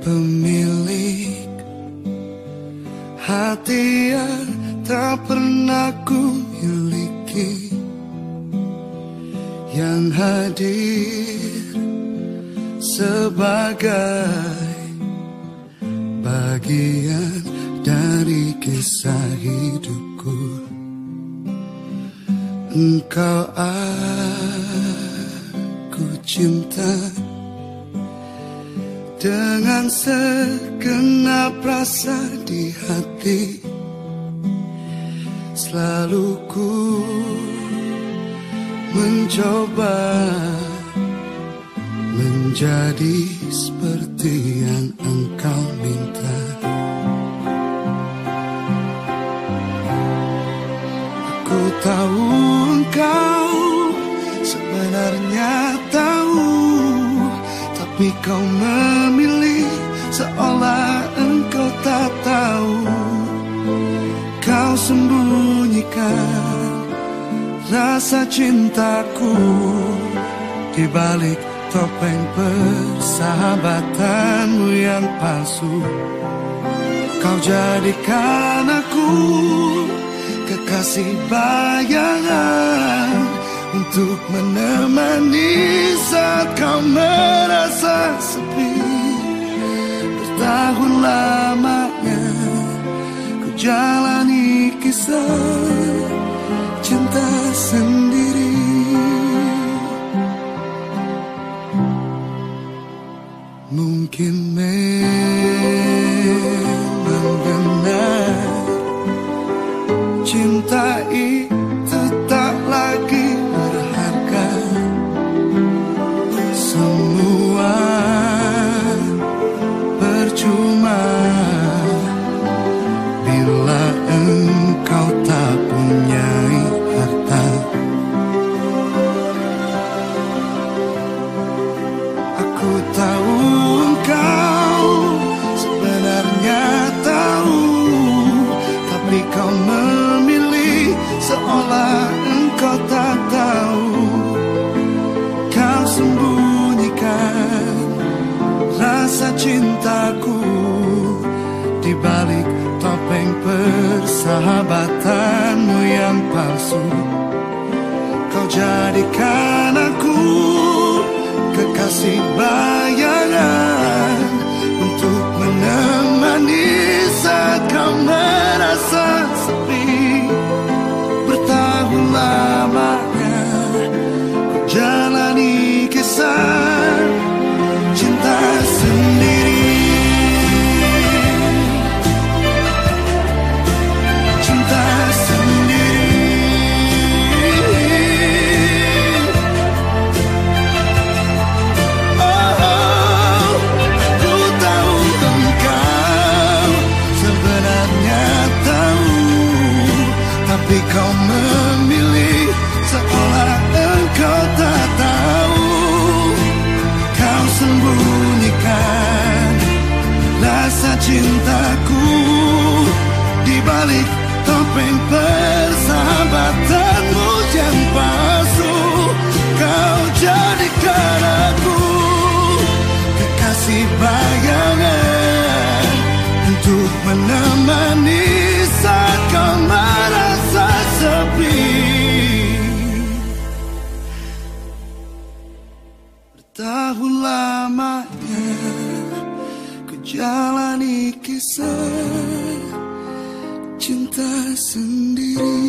pemilik hati yang tak pernah ku miliki, yang hadir sebagai bagian dari kisah hidupku. Engkau aku cinta dengan segenap rasa di hati. Selalu ku mencoba menjadi seperti yang engkau minta. Aku tahu engkau sebenarnya tahu, tapi kau memilih seolah engkau tak tahu. Kau sembunyikan rasa cintaku di balik topeng persahabatanmu yang palsu. Kau jadikan aku kekasih bayangan untuk menemani saat kau merasa sepi. Bertahun lamanya ku jalani kisah cinta sendiri. Mungkin memang benar cinta itu tak lagi berharga. Semua percuma bila engkau tak punyai harta. Aku tahu engkau sebenarnya tahu, tapi kau memilih seolah engkau tak tahu. Kau sembunyikan rasa cintaku di balik topeng persahabatanmu yang palsu. Kau jadikan aku kekasih bayangan untuk menemani saat kau merasa sepi. Bertahun lamanya ku jalani kisah cinta sendiri. Cinta tapi kau memilih seolah engkau tak tahu. Kau sembunyikan rasa cintaku di balik topeng persahabatanmu yang palsu. Kau jadikan aku kekasih bayangan untuk menemani saat kau merasa sepi. Bertahun lamanya ku jalani kisah cinta sendiri.